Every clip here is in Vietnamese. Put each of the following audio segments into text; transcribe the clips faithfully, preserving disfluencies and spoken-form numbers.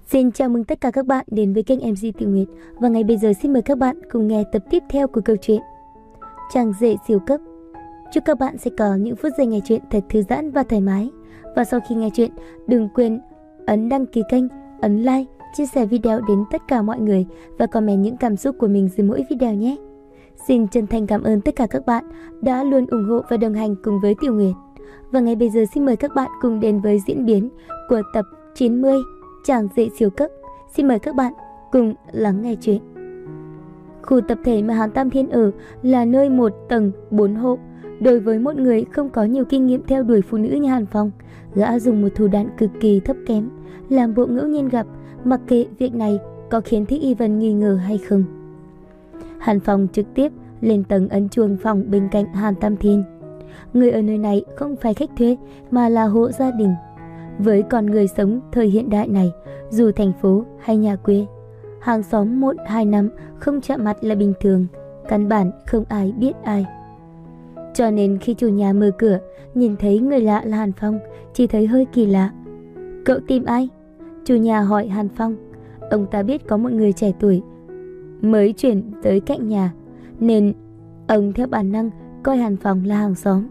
Xin chào mừng tất cả các bạn đến với kênh em xê Tiểu Nguyệt. Và ngay bây giờ xin mời các bạn cùng nghe tập tiếp theo của câu chuyện Chàng rể siêu cấp. Chúc các bạn sẽ có những phút giây nghe chuyện thật thư giãn và thoải mái. Và sau khi nghe chuyện, đừng quên ấn đăng ký kênh, ấn like, chia sẻ video đến tất cả mọi người và comment những cảm xúc của mình dưới mỗi video nhé. Xin chân thành cảm ơn tất cả các bạn đã luôn ủng hộ và đồng hành cùng với Tiểu Nguyệt. Và ngay bây giờ xin mời các bạn cùng đến với diễn biến của tập chín mươi Chàng rể siêu cấp. Xin mời các bạn cùng lắng nghe chuyện. Khu tập thể mà Hàn Tam Thiên ở là nơi một tầng bốn hộ. Đối với một người không có nhiều kinh nghiệm theo đuổi phụ nữ như Hàn Phong, gã dùng một thủ đoạn cực kỳ thấp kém, làm bộ ngẫu nhiên gặp, mặc kệ việc này có khiến Thích Y Vân nghi ngờ hay không. Hàn Phong trực tiếp lên tầng ấn chuông phòng bên cạnh Hàn Tam Thiên. Người ở nơi này không phải khách thuê mà là hộ gia đình. Với con người sống thời hiện đại này, dù thành phố hay nhà quê, hàng xóm một hai năm không chạm mặt là bình thường, căn bản không ai biết ai. Cho nên khi chủ nhà mở cửa, nhìn thấy người lạ là Hàn Phong, chỉ thấy hơi kỳ lạ. Cậu tìm ai? Chủ nhà hỏi Hàn Phong. Ông ta biết có một người trẻ tuổi mới chuyển tới cạnh nhà, nên ông theo bản năng coi Hàn Phong là hàng xóm.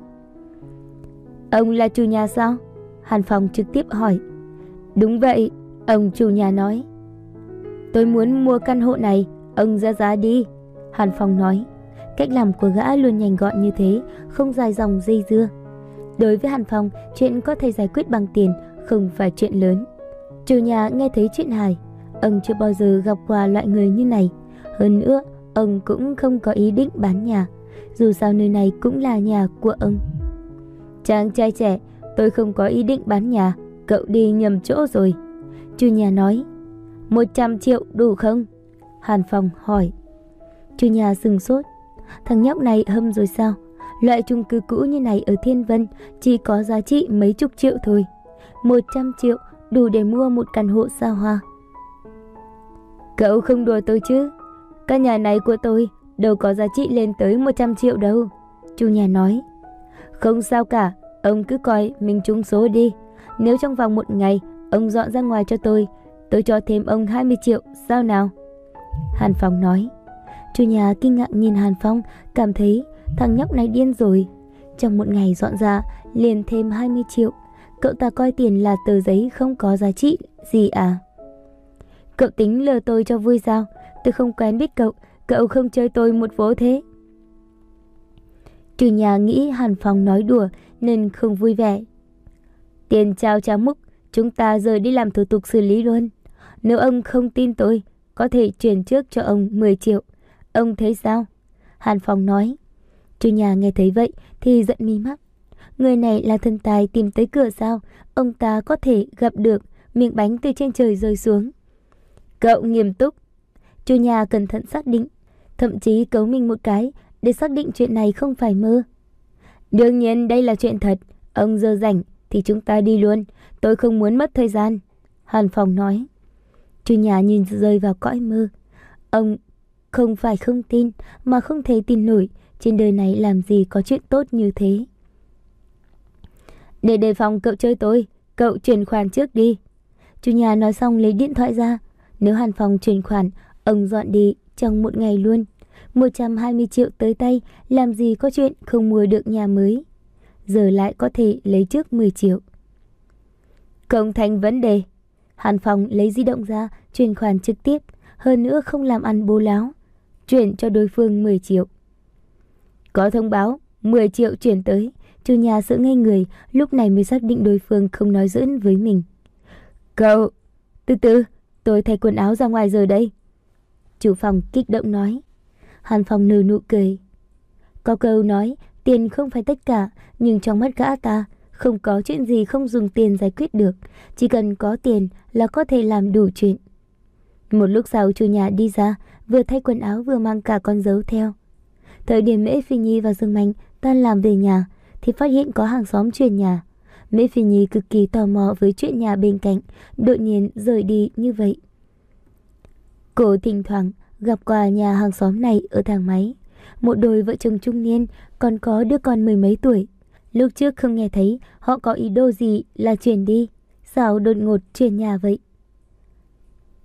Ông là chủ nhà sao? Hàn Phong trực tiếp hỏi. Đúng vậy, ông chủ nhà nói. Tôi muốn mua căn hộ này, ông ra giá đi, Hàn Phong nói. Cách làm của gã luôn nhanh gọn như thế, không dài dòng dây dưa. Đối với Hàn Phong, chuyện có thể giải quyết bằng tiền không phải chuyện lớn. Chủ nhà nghe thấy chuyện hài, ông chưa bao giờ gặp qua loại người như này. Hơn nữa, ông cũng không có ý định bán nhà, dù sao nơi này cũng là nhà của ông. Chàng trai trẻ, tôi không có ý định bán nhà, cậu đi nhầm chỗ rồi, chủ nhà nói. Một trăm triệu đủ không? Hàn Phong hỏi. Chủ nhà sừng sốt. Thằng nhóc này hâm rồi sao? Loại chung cư cũ như này ở Thiên Vân chỉ có giá trị mấy chục triệu thôi. Một trăm triệu đủ để mua một căn hộ xa hoa. Cậu không đùa tôi chứ? Căn nhà này của tôi đâu có giá trị lên tới một trăm triệu đâu, chủ nhà nói. Không sao cả, ông cứ coi mình trúng số đi. Nếu trong vòng một ngày ông dọn ra ngoài cho tôi, tôi cho thêm ông hai mươi triệu, sao nào? Hàn Phong nói. Chủ nhà kinh ngạc nhìn Hàn Phong, cảm thấy thằng nhóc này điên rồi. Trong một ngày dọn ra liền thêm hai mươi triệu. Cậu ta coi tiền là tờ giấy không có giá trị gì à? Cậu tính lừa tôi cho vui sao? Tôi không quen biết cậu, cậu không chơi tôi một vố thế. Chủ nhà nghĩ Hàn Phong nói đùa nên không vui vẻ. Tiền trao trả múc, chúng ta giờ đi làm thủ tục xử lý luôn. Nếu ông không tin tôi, có thể chuyển trước cho ông mười triệu. Ông thấy sao? Hàn Phong nói. Chủ nhà nghe thấy vậy thì giận mi mắt. Người này là thần tài tìm tới cửa sao? Ông ta có thể gặp được miếng bánh từ trên trời rơi xuống. Cậu nghiêm túc. Chủ nhà cẩn thận xác định, thậm chí cấu mình một cái để xác định chuyện này không phải mơ. Đương nhiên đây là chuyện thật. Ông giờ rảnh thì chúng ta đi luôn, tôi không muốn mất thời gian, Hàn Phong nói. Chủ nhà nhìn rơi vào cõi mơ. Ông không phải không tin, mà không thể tin nổi. Trên đời này làm gì có chuyện tốt như thế. Để đề phòng cậu chơi tôi, cậu chuyển khoản trước đi. Chủ nhà nói xong lấy điện thoại ra. Nếu Hàn Phong chuyển khoản, ông dọn đi trong một ngày luôn. Một trăm hai mươi triệu tới tay, làm gì có chuyện không mua được nhà mới. Giờ lại có thể lấy trước mười triệu. Không thành vấn đề. Hàn Phong lấy di động ra, chuyển khoản trực tiếp. Hơn nữa không làm ăn bố láo, chuyển cho đối phương mười triệu. Có thông báo, mười triệu chuyển tới. Chủ nhà sợ ngây người, lúc này mới xác định đối phương không nói giỡn với mình. Cậu, từ từ, tôi thay quần áo ra ngoài giờ đây, chủ phòng kích động nói. Hàn Phong nở nụ cười. Có câu nói, tiền không phải tất cả, nhưng trong mắt gã ta, không có chuyện gì không dùng tiền giải quyết được. Chỉ cần có tiền là có thể làm đủ chuyện. Một lúc sau chủ nhà đi ra, vừa thay quần áo vừa mang cả con dấu theo. Thời điểm Mễ Phi Nhi và Dương Mạnh tan làm về nhà, thì phát hiện có hàng xóm chuyển nhà. Mễ Phi Nhi cực kỳ tò mò với chuyện nhà bên cạnh, đột nhiên rời đi như vậy. Cô thỉnh thoảng gặp qua nhà hàng xóm này ở thang máy. Một đôi vợ chồng trung niên, còn có đứa con mười mấy tuổi. Lúc trước không nghe thấy họ có ý đồ gì là chuyển đi, sao đột ngột chuyển nhà vậy?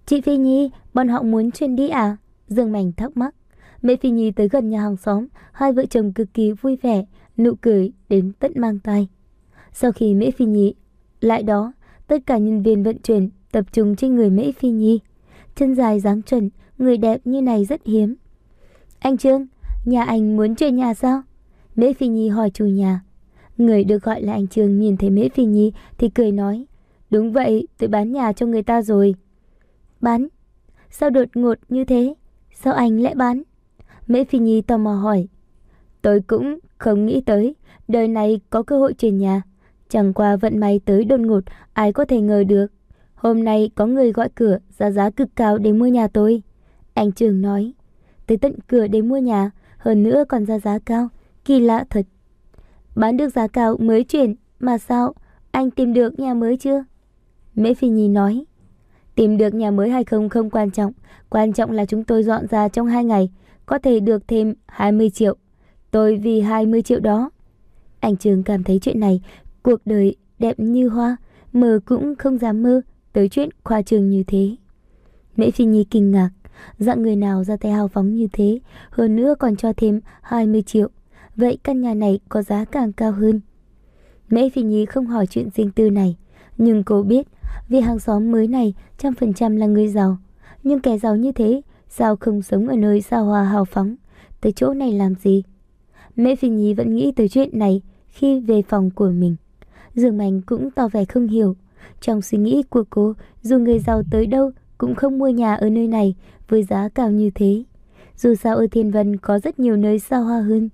Chị Phi Nhi, bọn họ muốn chuyển đi à? Dương Mạnh thắc mắc. Mẹ Phi Nhi tới gần nhà hàng xóm, hai vợ chồng cực kỳ vui vẻ, nụ cười đến tận mang tai. Sau khi Mễ Phi Nhi lại đó, tất cả nhân viên vận chuyển tập trung trên người Mễ Phi Nhi. Chân dài dáng chuẩn, người đẹp như này rất hiếm. Anh Trương, nhà anh muốn chuyển nhà sao? Mễ Phi Nhi hỏi chủ nhà. Người được gọi là anh Trương nhìn thấy Mễ Phi Nhi thì cười nói. Đúng vậy, tôi bán nhà cho người ta rồi. Bán? Sao đột ngột như thế? Sao anh lại bán? Mễ Phi Nhi tò mò hỏi. Tôi cũng không nghĩ tới đời này có cơ hội chuyển nhà. Chẳng qua vận may tới đột ngột, ai có thể ngờ được. Hôm nay có người gọi cửa ra giá cực cao để mua nhà tôi. Anh Trường nói. Tới tận cửa để mua nhà, hơn nữa còn ra giá cao. Kỳ lạ thật. Bán được giá cao mới chuyển, mà sao? Anh tìm được nhà mới chưa? Mễ Phi Nhi nói. Tìm được nhà mới hay không không quan trọng. Quan trọng là chúng tôi dọn ra trong hai ngày, có thể được thêm hai mươi triệu. Tôi vì hai mươi triệu đó. Anh Trường cảm thấy chuyện này, cuộc đời đẹp như hoa, mơ cũng không dám mơ tới chuyện khoa trương như thế. Mễ Phi Nhi kinh ngạc, dạng người nào ra tay hào phóng như thế, hơn nữa còn cho thêm hai mươi triệu. Vậy căn nhà này có giá càng cao hơn. Mễ Phi Nhi không hỏi chuyện riêng tư này, nhưng cô biết vì hàng xóm mới này trăm phần trăm là người giàu. Nhưng kẻ giàu như thế sao không sống ở nơi xa hoa hào phóng, tới chỗ này làm gì? Mễ Phi Nhi vẫn nghĩ tới chuyện này khi về phòng của mình. Dương Mạnh cũng tỏ vẻ không hiểu. Trong suy nghĩ của cô, dù người giàu tới đâu cũng không mua nhà ở nơi này với giá cao như thế. Dù sao ở Thiên Vân có rất nhiều nơi xa hoa hơn.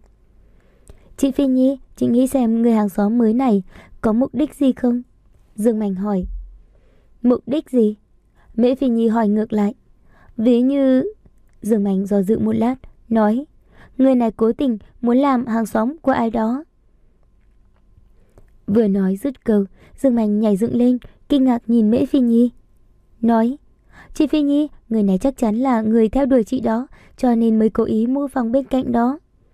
Chị Phi Nhi, chị nghĩ xem người hàng xóm mới này có mục đích gì không? Dương Mạnh hỏi. Mục đích gì? Mễ Phi Nhi hỏi ngược lại. Ví như... Dương Mạnh do dự một lát, nói. Người này cố tình muốn làm hàng xóm của ai đó. Vừa nói dứt câu, Dương Mạnh nhảy dựng lên, kinh ngạc nhìn Mễ Phi Nhi. Nói, chị Phi Nhi, người này chắc chắn là người theo đuổi chị đó, cho nên mới cố ý mua phòng bên cạnh đó.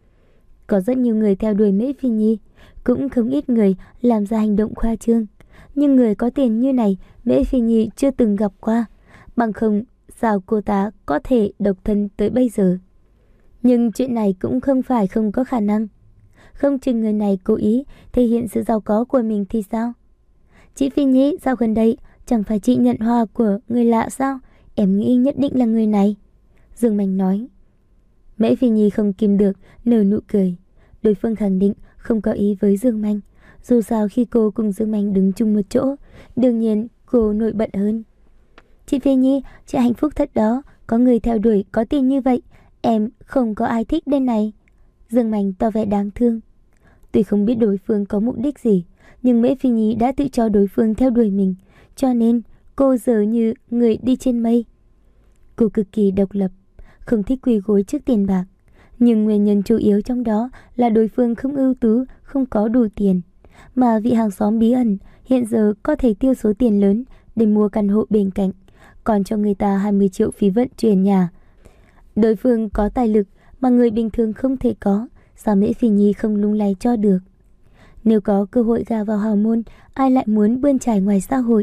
Có rất nhiều người theo đuổi Mễ Phi Nhi, cũng không ít người làm ra hành động khoa trương. Nhưng người có tiền như này, Mễ Phi Nhi chưa từng gặp qua. Bằng không, sao cô ta có thể độc thân tới bây giờ? Nhưng chuyện này cũng không phải không có khả năng. Không chừng người này cố ý thể hiện sự giàu có của mình thì sao? Chị Phi Nhi, dạo gần đây chẳng phải chị nhận hoa của người lạ sao? Em nghĩ nhất định là người này. Dương Mạnh nói. Mễ Phi Nhi không kìm được, nở nụ cười. Đối phương khẳng định không có ý với Dương Mạnh. Dù sao khi cô cùng Dương Mạnh đứng chung một chỗ, đương nhiên cô nổi bật hơn. Chị Phi Nhi, chị hạnh phúc thật đó. Có người theo đuổi có tiền như vậy. Em không có ai thích đây này. Dương Mạnh tỏ vẻ đáng thương. Tuy không biết đối phương có mục đích gì, nhưng Mễ Phi Nhi đã tự cho đối phương theo đuổi mình, cho nên cô giờ như người đi trên mây. Cô cực kỳ độc lập, không thích quỳ gối trước tiền bạc. Nhưng nguyên nhân chủ yếu trong đó là đối phương không ưu tú, không có đủ tiền. Mà vị hàng xóm bí ẩn hiện giờ có thể tiêu số tiền lớn để mua căn hộ bên cạnh, còn cho người ta hai mươi triệu phí vận chuyển nhà. Đối phương có tài lực mà người bình thường không thể có, sao Mễ Phi Nhi không lung lay cho được? Nếu có cơ hội gà vào hào môn, ai lại muốn bươn trải ngoài xã hội?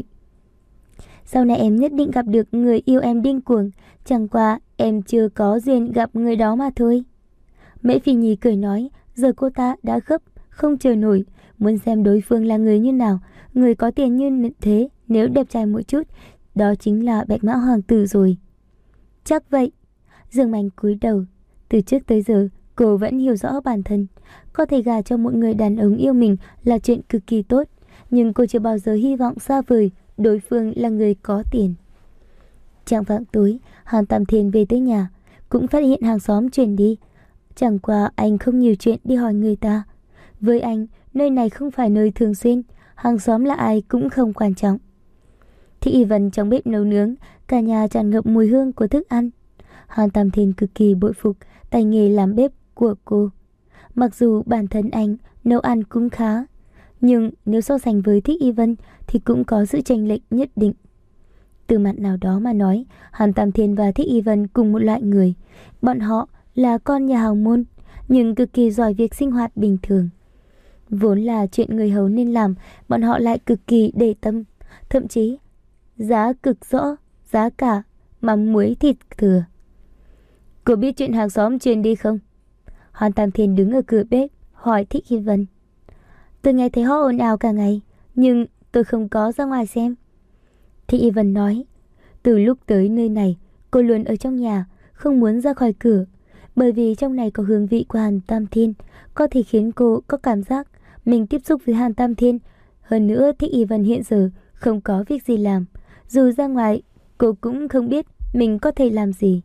Sau này em nhất định gặp được người yêu em điên cuồng, chẳng qua em chưa có duyên gặp người đó mà thôi. Mễ Phi Nhi cười nói, giờ cô ta đã gấp, không chờ nổi, muốn xem đối phương là người như nào. Người có tiền như thế, nếu đẹp trai một chút, đó chính là bạch mã hoàng tử rồi. Chắc vậy. Dương Mạnh cúi đầu. Từ trước tới giờ, cô vẫn hiểu rõ bản thân. Có thể gả cho một người đàn ông yêu mình là chuyện cực kỳ tốt, nhưng cô chưa bao giờ hy vọng xa vời đối phương là người có tiền. Trạng vạng tối, Hàn Tam Thiên về tới nhà, cũng phát hiện hàng xóm chuyển đi. Chẳng qua anh không nhiều chuyện đi hỏi người ta. Với anh, nơi này không phải nơi thường xuyên, hàng xóm là ai cũng không quan trọng. Thị Y Vân trong bếp nấu nướng, cả nhà tràn ngập mùi hương của thức ăn. Hàn Tam Thiên cực kỳ bội phục tay nghề làm bếp của cô. Mặc dù bản thân anh nấu ăn cũng khá, nhưng nếu so sánh với Thích Y Vân thì cũng có sự chênh lệch nhất định. Từ mặt nào đó mà nói, Hàn Tam Thiên và Thích Y Vân cùng một loại người. Bọn họ là con nhà hào môn, nhưng cực kỳ giỏi việc sinh hoạt bình thường. Vốn là chuyện người hầu nên làm, bọn họ lại cực kỳ để tâm. Thậm chí, giá cực rõ, giá cả mắm muối thịt thừa. Cô biết chuyện hàng xóm truyền đi không? Hàn Tam Thiên đứng ở cửa bếp hỏi Thích Y Vân. Tôi nghe thấy họ ồn ào cả ngày, nhưng tôi không có ra ngoài xem. Thích Y Vân nói, từ lúc tới nơi này, cô luôn ở trong nhà, không muốn ra khỏi cửa. Bởi vì trong này có hương vị của Hàn Tam Thiên, có thể khiến cô có cảm giác mình tiếp xúc với Hàn Tam Thiên. Hơn nữa, Thích Y Vân hiện giờ không có việc gì làm. Dù ra ngoài, cô cũng không biết mình có thể làm gì.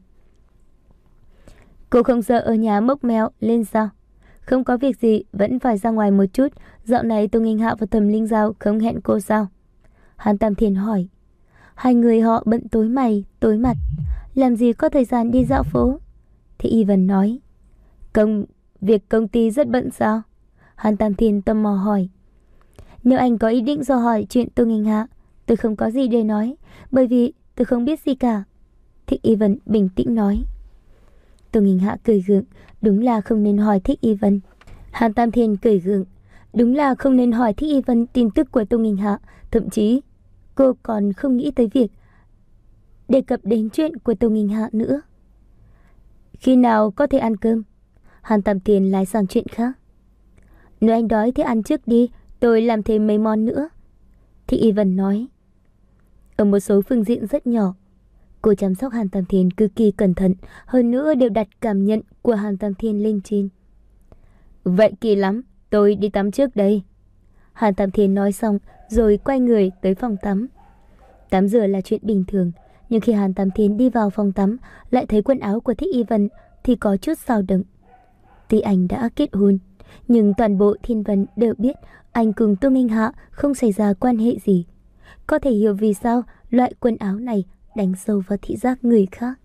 Cô không sợ ở nhà mốc mèo lên sao? Không có việc gì, vẫn phải ra ngoài một chút. Dạo này Tô Nghinh Hạo và Thẩm Linh Giao không hẹn cô sao? Hàn Tam Thiên hỏi. Hai người họ bận tối mày, tối mặt, làm gì có thời gian đi dạo phố? Thì Y Vân nói. Công, việc công ty rất bận sao? Hàn Tam Thiên tò mò hỏi. Nếu anh có ý định dò hỏi chuyện Tô Nghinh Hạ, tôi không có gì để nói, bởi vì tôi không biết gì cả. Thích Y Vân bình tĩnh nói. Tô Nghinh Hạ cười gượng, đúng là không nên hỏi Thích Y Vân. Hàn Tam Thiên cười gượng, đúng là không nên hỏi Thích Y Vân tin tức của Tô Nghinh Hạ, thậm chí cô còn không nghĩ tới việc đề cập đến chuyện của Tô Nghinh Hạ nữa. Khi nào có thể ăn cơm? Hàn Tam Thiên lại sang chuyện khác. Nếu anh đói thì ăn trước đi, tôi làm thêm mấy món nữa. Thích Y Vân nói. Ở một số phương diện rất nhỏ, cô chăm sóc Hàn Tam Thiên cực kỳ cẩn thận, hơn nữa đều đặt cảm nhận của Hàn Tam Thiên lên trên. Vậy kỳ lắm, tôi đi tắm trước đây. Hàn Tam Thiên nói xong rồi quay người tới phòng tắm. Tắm rửa là chuyện bình thường, nhưng khi Hàn Tam Thiên đi vào phòng tắm lại thấy quần áo của Thích Y Vân thì có chút dao động. Tuy anh đã kết hôn, nhưng toàn bộ Thiên Vân đều biết anh cùng Tô Nghinh Hạ không xảy ra quan hệ gì. Có thể hiểu vì sao loại quần áo này đánh sâu vào thị giác người khác.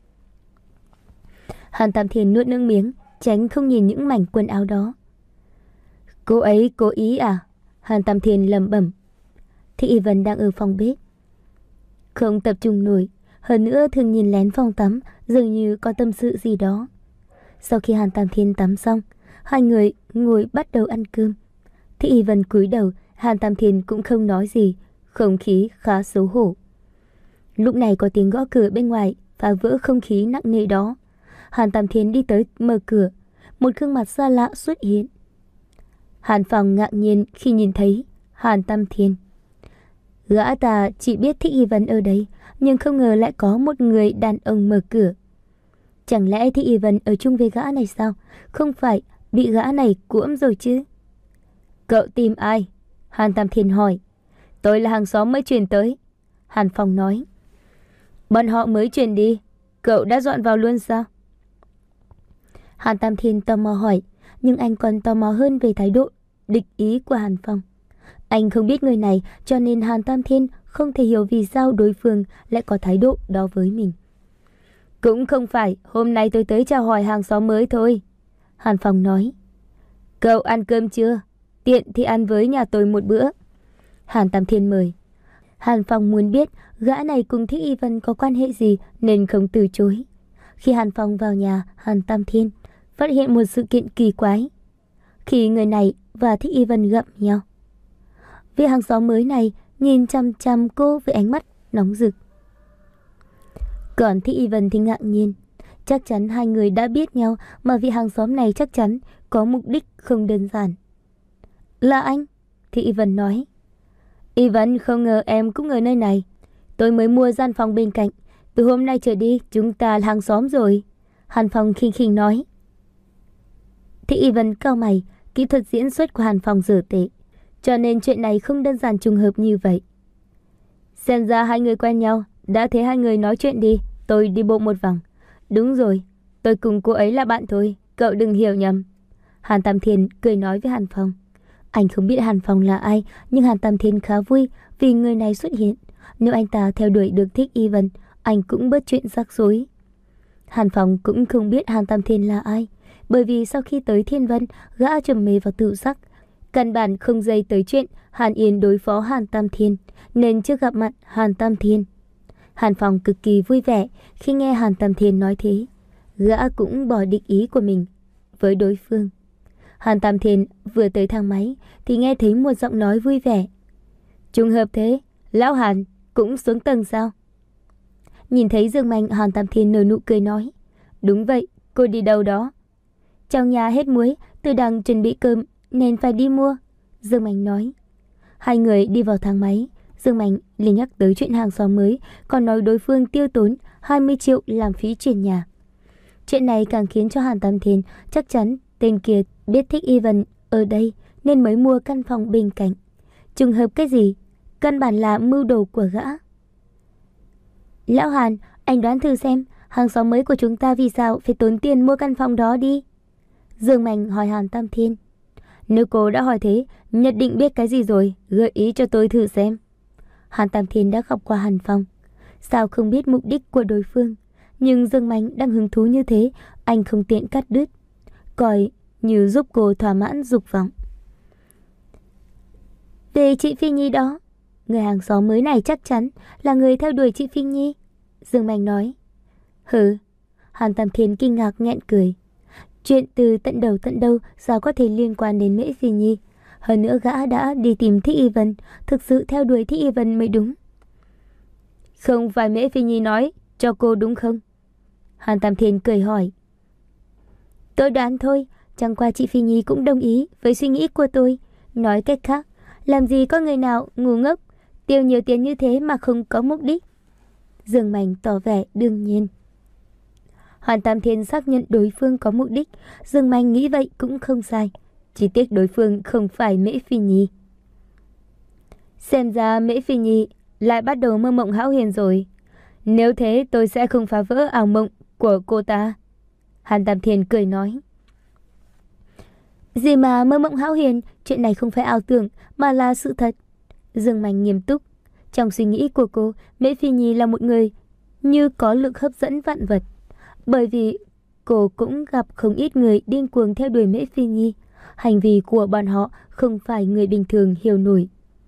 Hàn Tam Thiên nuốt nước miếng, tránh không nhìn những mảnh quần áo đó. Cô ấy cố ý à? Hàn Tam Thiên lẩm bẩm. Thích Y Vân đang ở phòng bếp, không tập trung nổi, hơn nữa thường nhìn lén phòng tắm, dường như có tâm sự gì đó. Sau khi Hàn Tam Thiên tắm xong, hai người ngồi bắt đầu ăn cơm. Thích Y Vân cúi đầu, Hàn Tam Thiên cũng không nói gì, không khí khá xấu hổ. Lúc này có tiếng gõ cửa bên ngoài, phá vỡ không khí nặng nề đó. Hàn Tam Thiên đi tới mở cửa, một gương mặt xa lạ xuất hiện. Hàn Phong ngạc nhiên khi nhìn thấy Hàn Tam Thiên. Gã ta chỉ biết Thích Y Vân ở đây, nhưng không ngờ lại có một người đàn ông mở cửa. Chẳng lẽ Thích Y Vân ở chung với gã này sao? Không phải bị gã này cuỗm rồi chứ? Cậu tìm ai? Hàn Tam Thiên hỏi. Tôi là hàng xóm mới chuyển tới. Hàn Phong nói. Bọn họ mới chuyển đi, cậu đã dọn vào luôn sao? Hàn Tam Thiên tò mò hỏi, nhưng anh còn tò mò hơn về thái độ địch ý của Hàn Phong. Anh không biết người này, cho nên Hàn Tam Thiên không thể hiểu vì sao đối phương lại có thái độ đó với mình. Cũng không phải, hôm nay tôi tới chào hỏi hàng xóm mới thôi. Hàn Phong nói. Cậu ăn cơm chưa? Tiện thì ăn với nhà tôi một bữa. Hàn Tam Thiên mời. Hàn Phong muốn biết gã này cùng Thích Y Vân có quan hệ gì nên không từ chối. Khi Hàn Phong vào nhà Hàn Tam Thiên, phát hiện một sự kiện kỳ quái. Khi người này và Thích Y Vân gặp nhau, vị hàng xóm mới này nhìn chăm chăm cô với ánh mắt nóng rực. Còn Thích Y Vân thì ngạc nhiên. Chắc chắn hai người đã biết nhau, mà vị hàng xóm này chắc chắn có mục đích không đơn giản. Là anh? Thích Y Vân nói. Y Vân, không ngờ em cũng ở nơi này. Tôi mới mua gian phòng bên cạnh. Từ hôm nay trở đi chúng ta là hàng xóm rồi. Hàn Phong khinh khinh nói. Thích Y Vân cau mày. Kỹ thuật diễn xuất của Hàn Phong dở tệ, cho nên chuyện này không đơn giản trùng hợp như vậy. Xem ra hai người quen nhau. Đã thế hai người nói chuyện đi, tôi đi bộ một vòng. Đúng rồi, tôi cùng cô ấy là bạn thôi, cậu đừng hiểu nhầm. Hàn Tam Thiên cười nói với Hàn Phong. Anh không biết Hàn Phong là ai, nhưng Hàn Tam Thiên khá vui vì người này xuất hiện. Nếu anh ta theo đuổi được Thích Y Vân, anh cũng bớt chuyện rắc rối. Hàn Phong cũng không biết Hàn Tam Thiên là ai, bởi vì sau khi tới Thiên Vân, gã trầm mê vào tự sắc, căn bản không dây tới chuyện Hàn Yên đối phó Hàn Tam Thiên, nên chưa gặp mặt Hàn Tam Thiên. Hàn Phong cực kỳ vui vẻ khi nghe Hàn Tam Thiên nói thế. Gã cũng bỏ địch ý của mình với đối phương. Hàn Tam Thiên vừa tới thang máy thì nghe thấy một giọng nói vui vẻ. Trùng hợp thế, lão Hàn cũng xuống tầng sao? Nhìn thấy Dương Mạnh, Hàn Tam Thiên nở nụ cười nói, đúng vậy, cô đi đâu đó? Trong nhà hết muối, tôi đang chuẩn bị cơm nên phải đi mua, Dương Mạnh nói. Hai người đi vào thang máy, Dương Mạnh liền nhắc tới chuyện hàng xóm mới, còn nói đối phương tiêu tốn hai mươi triệu làm phí chuyển nhà. Chuyện này càng khiến cho Hàn Tam Thiên chắc chắn tên kia biết Thích Y Vân ở đây nên mới mua căn phòng bên cạnh. Trùng hợp cái gì? Căn bản là mưu đồ của gã. Lão Hàn, anh đoán thử xem, hàng xóm mới của chúng ta vì sao phải tốn tiền mua căn phòng đó đi? Dương Mạnh hỏi Hàn Tam Thiên. Nếu cô đã hỏi thế, nhất định biết cái gì rồi, gợi ý cho tôi thử xem. Hàn Tam Thiên đã gặp qua Hàn Phong, sao không biết mục đích của đối phương, nhưng Dương Mạnh đang hứng thú như thế, anh không tiện cắt đứt, coi như giúp cô thỏa mãn dục vọng. Về chị Phi Nhi đó, người hàng xóm mới này chắc chắn là người theo đuổi chị Phi Nhi, Dương Mạnh nói. Hừ, Hàn Tam Thiên kinh ngạc nghẹn cười. Chuyện từ tận đầu tận đâu sao có thể liên quan đến Mễ Phi Nhi? Hơn nữa gã đã đi tìm Thích Y Vân, thực sự theo đuổi Thích Y Vân mới đúng. Không phải Mễ Phi Nhi nói cho cô đúng không? Hàn Tam Thiên cười hỏi. Tôi đoán thôi, chẳng qua chị Phi Nhi cũng đồng ý với suy nghĩ của tôi. Nói cách khác, làm gì có người nào ngu ngốc tiêu nhiều tiền như thế mà không có mục đích. Dương Mạnh tỏ vẻ đương nhiên. Hàn Tam Thiên xác nhận đối phương có mục đích, Dương Mạnh nghĩ vậy cũng không sai. Chỉ tiếc đối phương không phải Mễ Phi Nhi. Xem ra Mễ Phi Nhi lại bắt đầu mơ mộng hão huyền rồi. Nếu thế tôi sẽ không phá vỡ ảo mộng của cô ta. Hàn Tam Thiên cười nói. Gì mà mơ mộng hão huyền, chuyện này không phải ảo tưởng mà là sự thật. Dương Mạnh nghiêm túc. Trong suy nghĩ của cô, Mễ Phi Nhi là một người như có lực hấp dẫn vạn vật. Bởi vì cô cũng gặp không ít người điên cuồng theo đuổi Mễ Phi Nhi. Hành vi của bọn họ không phải người bình thường hiểu nổi.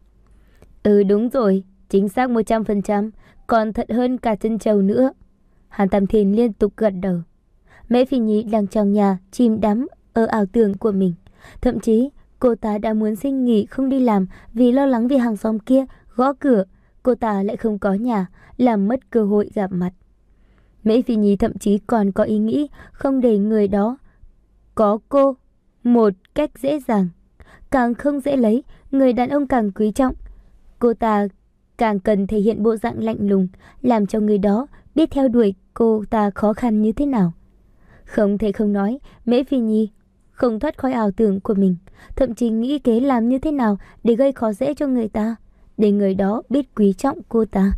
Ừ đúng rồi, chính xác một trăm phần trăm, còn thật hơn cả chân trâu nữa. Hàn Tam Thiên liên tục gật đầu. Mễ Phi Nhi đang trong nhà chìm đắm ở ảo tưởng của mình. Thậm chí cô ta đã muốn xin nghỉ không đi làm vì lo lắng vì hàng xóm kia gõ cửa, cô ta lại không có nhà, làm mất cơ hội gặp mặt. Mễ Phi Nhi thậm chí còn có ý nghĩ không để người đó có cô một cách dễ dàng. Càng không dễ lấy, người đàn ông càng quý trọng. Cô ta càng cần thể hiện bộ dạng lạnh lùng, làm cho người đó biết theo đuổi cô ta khó khăn như thế nào. Không thể không nói, Mễ Phi Nhi không thoát khỏi ảo tưởng của mình, thậm chí nghĩ kế làm như thế nào để gây khó dễ cho người ta, để người đó biết quý trọng cô ta.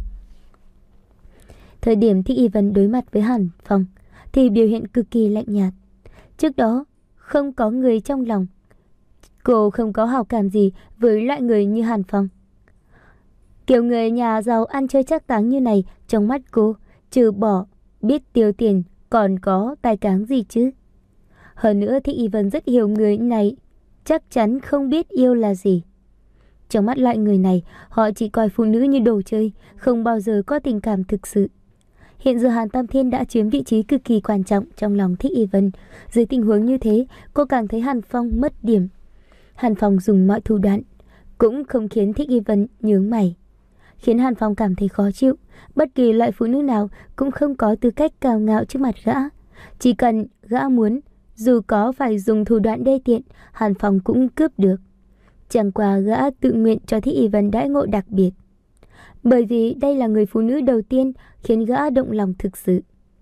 Thời điểm Thích Y Vân đối mặt với Hàn Phong thì biểu hiện cực kỳ lạnh nhạt. Trước đó không có người trong lòng, cô không có hảo cảm gì với loại người như Hàn Phong. Kiểu người nhà giàu ăn chơi chắc táng như này, trong mắt cô trừ bỏ biết tiêu tiền còn có tài cán gì chứ. Hơn nữa Thích Y Vân rất hiểu người này chắc chắn không biết yêu là gì. Trong mắt loại người này, họ chỉ coi phụ nữ như đồ chơi, không bao giờ có tình cảm thực sự. Hiện giờ Hàn Tam Thiên đã chiếm vị trí cực kỳ quan trọng trong lòng Thích Y Vân. Dưới tình huống như thế, cô càng thấy Hàn Phong mất điểm. Hàn Phong dùng mọi thủ đoạn cũng không khiến Thích Y Vân nhướng mày, khiến Hàn Phong cảm thấy khó chịu. Bất kỳ loại phụ nữ nào cũng không có tư cách cao ngạo trước mặt gã. Chỉ cần gã muốn, dù có phải dùng thủ đoạn đê tiện, Hàn Phong cũng cướp được. Chẳng qua gã tự nguyện cho Thích Y Vân đãi ngộ đặc biệt, bởi vì đây là người phụ nữ đầu tiên khiến gã động lòng thực sự.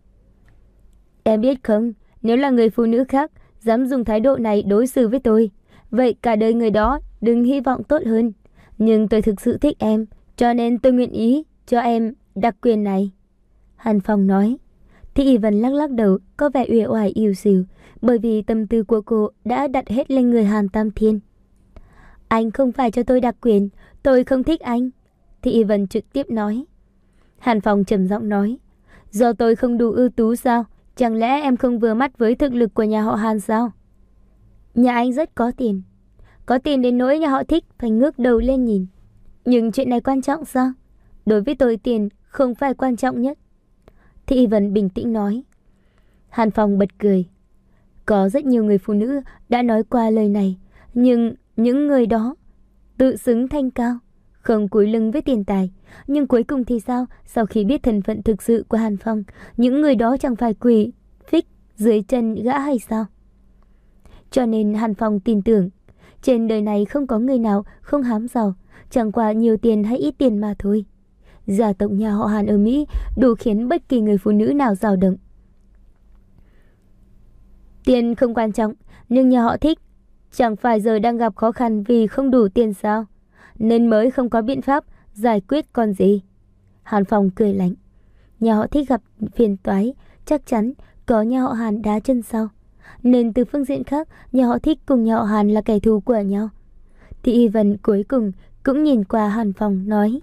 Em biết không, nếu là người phụ nữ khác dám dùng thái độ này đối xử với tôi, vậy cả đời người đó đừng hy vọng tốt hơn. Nhưng tôi thực sự thích em, cho nên tôi nguyện ý cho em đặc quyền này. Hàn Phong nói. Thích Y Vân lắc lắc đầu, có vẻ uể oải yếu xìu, bởi vì tâm tư của cô đã đặt hết lên người Hàn Tam Thiên. Anh không phải cho tôi đặc quyền, tôi không thích anh. Thích Y Vân trực tiếp nói. Hàn Phong trầm giọng nói. Do tôi không đủ ưu tú sao? Chẳng lẽ em không vừa mắt với thực lực của nhà họ Hàn sao? Nhà anh rất có tiền, có tiền đến nỗi nhà họ Thích phải ngước đầu lên nhìn. Nhưng chuyện này quan trọng sao? Đối với tôi tiền không phải quan trọng nhất. Thích Y Vân bình tĩnh nói. Hàn Phong bật cười. Có rất nhiều người phụ nữ đã nói qua lời này, nhưng những người đó tự xứng thanh cao, không cúi lưng với tiền tài, Nhưng cuối cùng thì sao? Sau khi biết thân phận thực sự của Hàn Phong, những người đó chẳng phải quỳ phích dưới chân gã hay sao? Cho nên Hàn Phong tin tưởng, trên đời này không có người nào không hám giàu, chẳng qua nhiều tiền hay ít tiền mà thôi. Gia tộc nhà họ Hàn ở Mỹ đủ khiến bất kỳ người phụ nữ nào dao động. Tiền không quan trọng, nhưng nhà họ Thích chẳng phải giờ đang gặp khó khăn vì không đủ tiền sao? Nên mới không có biện pháp giải quyết còn gì. Hàn Phong cười lạnh. Nhà họ Thích gặp phiền toái, chắc chắn có nhà họ Hàn đá chân sau. Nên từ phương diện khác, nhà họ Thích cùng nhà họ Hàn là kẻ thù của nhau. Thì Y Vân cuối cùng cũng nhìn qua Hàn Phong nói: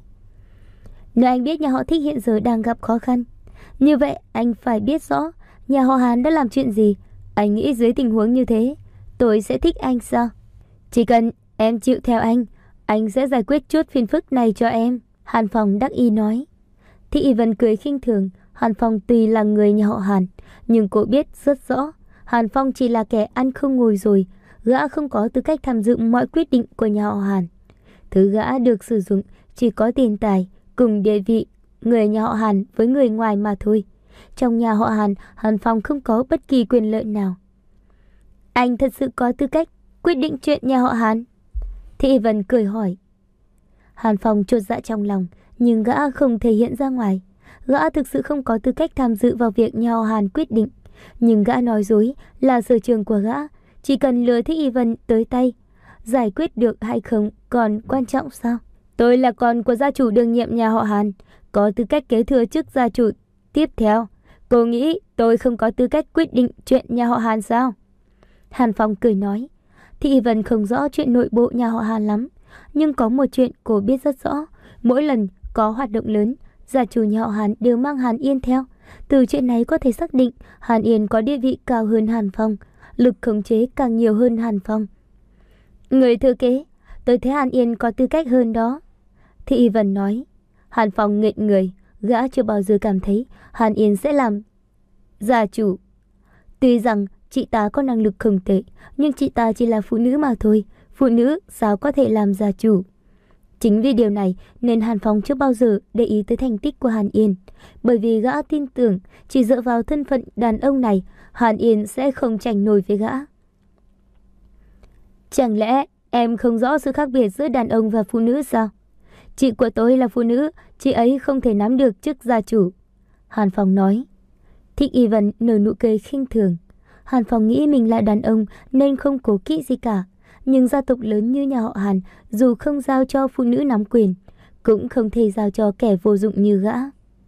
nếu anh biết nhà họ Thích hiện giờ đang gặp khó khăn, như vậy anh phải biết rõ nhà họ Hàn đã làm chuyện gì. Anh nghĩ dưới tình huống như thế, tôi sẽ thích anh sao? Chỉ cần em chịu theo anh, anh sẽ giải quyết chút phiền phức này cho em. Hàn Phong đắc ý nói. Thì Y Vân cười khinh thường. Hàn Phong tuy là người nhà họ Hàn, nhưng cô biết rất rõ Hàn Phong chỉ là kẻ ăn không ngồi rồi. Gã không có tư cách tham dự mọi quyết định của nhà họ Hàn. Thứ gã được sử dụng chỉ có tiền tài cùng địa vị người nhà họ Hàn với người ngoài mà thôi. Trong nhà họ Hàn, Hàn Phong không có bất kỳ quyền lợi nào. Anh thật sự có tư cách quyết định chuyện nhà họ Hàn? Thì Y Vân cười hỏi. Hàn Phong chột dạ trong lòng, nhưng gã không thể hiện ra ngoài. Gã thực sự không có tư cách tham dự vào việc nhà họ Hàn quyết định. Nhưng gã nói dối là sở trường của gã. Chỉ cần lừa Thích Y Vân tới tay, giải quyết được hay không còn quan trọng sao? Tôi là con của gia chủ đương nhiệm nhà họ Hàn, có tư cách kế thừa chức gia chủ tiếp theo. Cô nghĩ tôi không có tư cách quyết định chuyện nhà họ Hàn sao? Hàn Phong cười nói. Thì Y Vân không rõ chuyện nội bộ nhà họ Hàn lắm, nhưng có một chuyện cô biết rất rõ. Mỗi lần có hoạt động lớn, gia chủ nhà họ Hàn đều mang Hàn Yên theo. Từ chuyện này có thể xác định Hàn Yên có địa vị cao hơn Hàn Phong, lực khống chế càng nhiều hơn Hàn Phong. Người thừa kế, tôi thấy Hàn Yên có tư cách hơn đó. Thì Y Vân nói. Hàn Phong nghẹn người, gã chưa bao giờ cảm thấy Hàn Yên sẽ làm gia chủ. Tuy rằng chị ta có năng lực không tệ, nhưng chị ta chỉ là phụ nữ mà thôi. Phụ nữ sao có thể làm gia chủ? Chính vì điều này nên Hàn Phong chưa bao giờ để ý tới thành tích của Hàn Yên. Bởi vì gã tin tưởng chỉ dựa vào thân phận đàn ông này, Hàn Yên sẽ không tranh nổi với gã. Chẳng lẽ em không rõ sự khác biệt giữa đàn ông và phụ nữ sao? Chị của tôi là phụ nữ, chị ấy không thể nắm được chức gia chủ. Hàn Phong nói. Thích Y Vân nở nụ cười khinh thường. Hàn Phong nghĩ mình là đàn ông nên không cố kỵ gì cả. Nhưng gia tộc lớn như nhà họ Hàn, dù không giao cho phụ nữ nắm quyền, cũng không thể giao cho kẻ vô dụng như gã.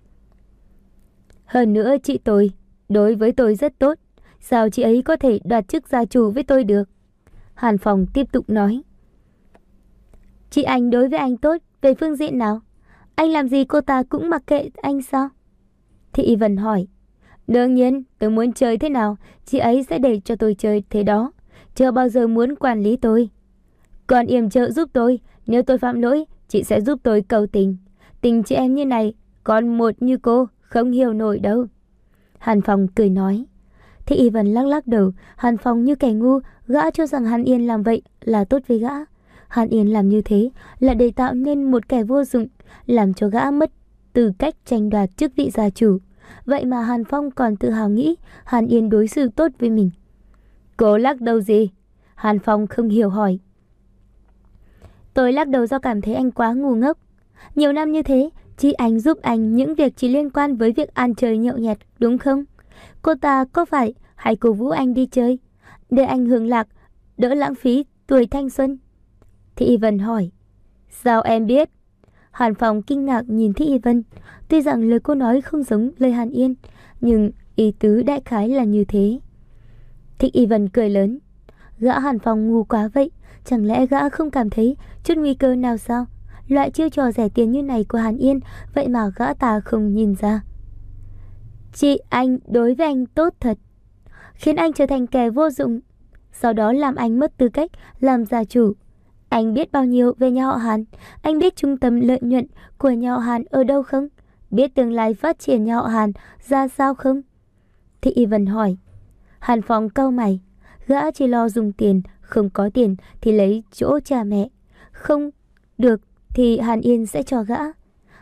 Hơn nữa chị tôi, đối với tôi rất tốt. Sao chị ấy có thể đoạt chức gia chủ với tôi được? Hàn Phong tiếp tục nói. Chị anh đối với anh tốt về phương diện nào? Anh làm gì cô ta cũng mặc kệ anh sao? Thì Y Vân hỏi. Đương nhiên, tôi muốn chơi thế nào, chị ấy sẽ để cho tôi chơi thế đó. Chưa bao giờ muốn quản lý tôi. Còn yểm trợ giúp tôi, nếu tôi phạm lỗi, chị sẽ giúp tôi cầu tình. Tình chị em như này, còn một như cô không hiểu nổi đâu. Hàn Phong cười nói. Thì Y Vân lắc lắc đầu. Hàn Phong như kẻ ngu, gã cho rằng Hàn Yên làm vậy là tốt với gã. Hàn Yên làm như thế là để tạo nên một kẻ vô dụng, làm cho gã mất tư cách tranh đoạt chức vị gia chủ. Vậy mà Hàn Phong còn tự hào nghĩ Hàn Yên đối xử tốt với mình. Cô lắc đầu gì? Hàn Phong không hiểu hỏi. Tôi lắc đầu do cảm thấy anh quá ngu ngốc. Nhiều năm như thế, chị anh giúp anh những việc chỉ liên quan với việc ăn chơi nhậu nhẹt, đúng không? Cô ta có phải hãy cổ vũ anh đi chơi, để anh hưởng lạc, đỡ lãng phí tuổi thanh xuân? Thị Y Vân hỏi. Sao em biết? Hàn Phong kinh ngạc nhìn Thị Y Vân. Tuy rằng lời cô nói không giống lời Hàn Yên, nhưng ý tứ đại khái là như thế. Thị Y Vân cười lớn. Gã Hàn Phong ngu quá vậy, chẳng lẽ gã không cảm thấy chút nguy cơ nào sao? Loại chiêu trò rẻ tiền như này của Hàn Yên, vậy mà gã ta không nhìn ra. Chị anh đối với anh tốt thật, khiến anh trở thành kẻ vô dụng, sau đó làm anh mất tư cách làm gia chủ. Anh biết bao nhiêu về nhà họ Hàn? Anh biết trung tâm lợi nhuận của nhà họ Hàn ở đâu không? Biết tương lai phát triển nhà họ Hàn ra sao không? Thị Y Vân hỏi. Hàn Phong cau mày. Gã chỉ lo dùng tiền, không có tiền thì lấy chỗ cha mẹ, không được thì Hàn Yên sẽ cho gã.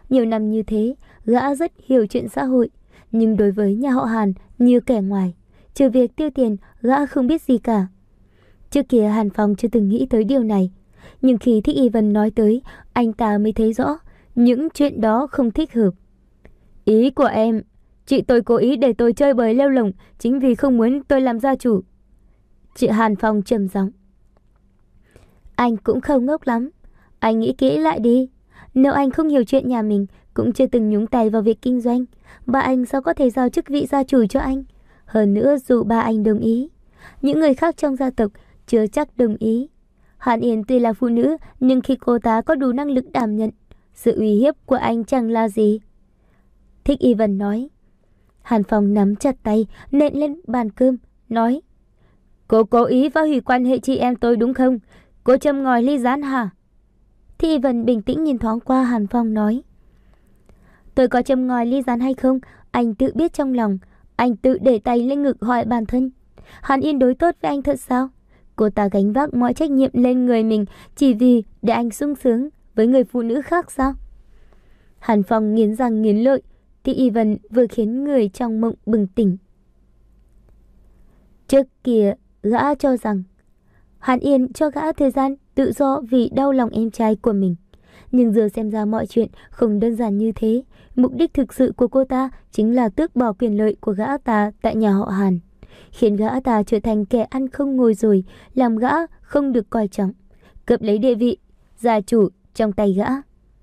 Nhiều năm như thế, gã rất hiểu chuyện xã hội, nhưng đối với nhà họ Hàn như kẻ ngoài, trừ việc tiêu tiền, gã không biết gì cả. Trước kia Hàn Phong chưa từng nghĩ tới điều này, nhưng khi Thích Y Vân nói tới, anh ta mới thấy rõ những chuyện đó không thích hợp. Ý của em, chị tôi cố ý để tôi chơi bời lêu lổng chính vì không muốn tôi làm gia chủ. Chị Hàn Phong trầm giọng. Anh cũng không ngốc lắm, anh nghĩ kỹ lại đi. Nếu anh không hiểu chuyện nhà mình, cũng chưa từng nhúng tay vào việc kinh doanh, ba anh sao có thể giao chức vị gia chủ cho anh? Hơn nữa dù ba anh đồng ý, những người khác trong gia tộc chưa chắc đồng ý. Hàn Yên tuy là phụ nữ, nhưng khi cô ta có đủ năng lực đảm nhận, sự uy hiếp của anh chẳng là gì. Thích Y Vân nói. Hàn Phong nắm chặt tay, nện lên bàn cơm, nói. Cô cố ý phá hủy quan hệ chị em tôi đúng không? Cô châm ngòi ly gián hả? Thích Y Vân bình tĩnh nhìn thoáng qua Hàn Phong nói. Tôi có châm ngòi ly gián hay không, anh tự biết trong lòng. Anh tự để tay lên ngực hỏi bản thân. Hàn Yên đối tốt với anh thật sao? Cô ta gánh vác mọi trách nhiệm lên người mình chỉ vì để anh sung sướng với người phụ nữ khác sao? Hàn Phong nghiến răng nghiến lợi. Thích Y Vân vừa khiến người trong mộng bừng tỉnh. Trước kia gã cho rằng Hàn Yên cho gã thời gian tự do vì đau lòng em trai của mình. Nhưng giờ xem ra mọi chuyện không đơn giản như thế. Mục đích thực sự của cô ta chính là tước bỏ quyền lợi của gã ta tại nhà họ Hàn, khiến gã ta trở thành kẻ ăn không ngồi rồi, làm gã không được coi trọng, cướp lấy địa vị gia chủ trong tay gã.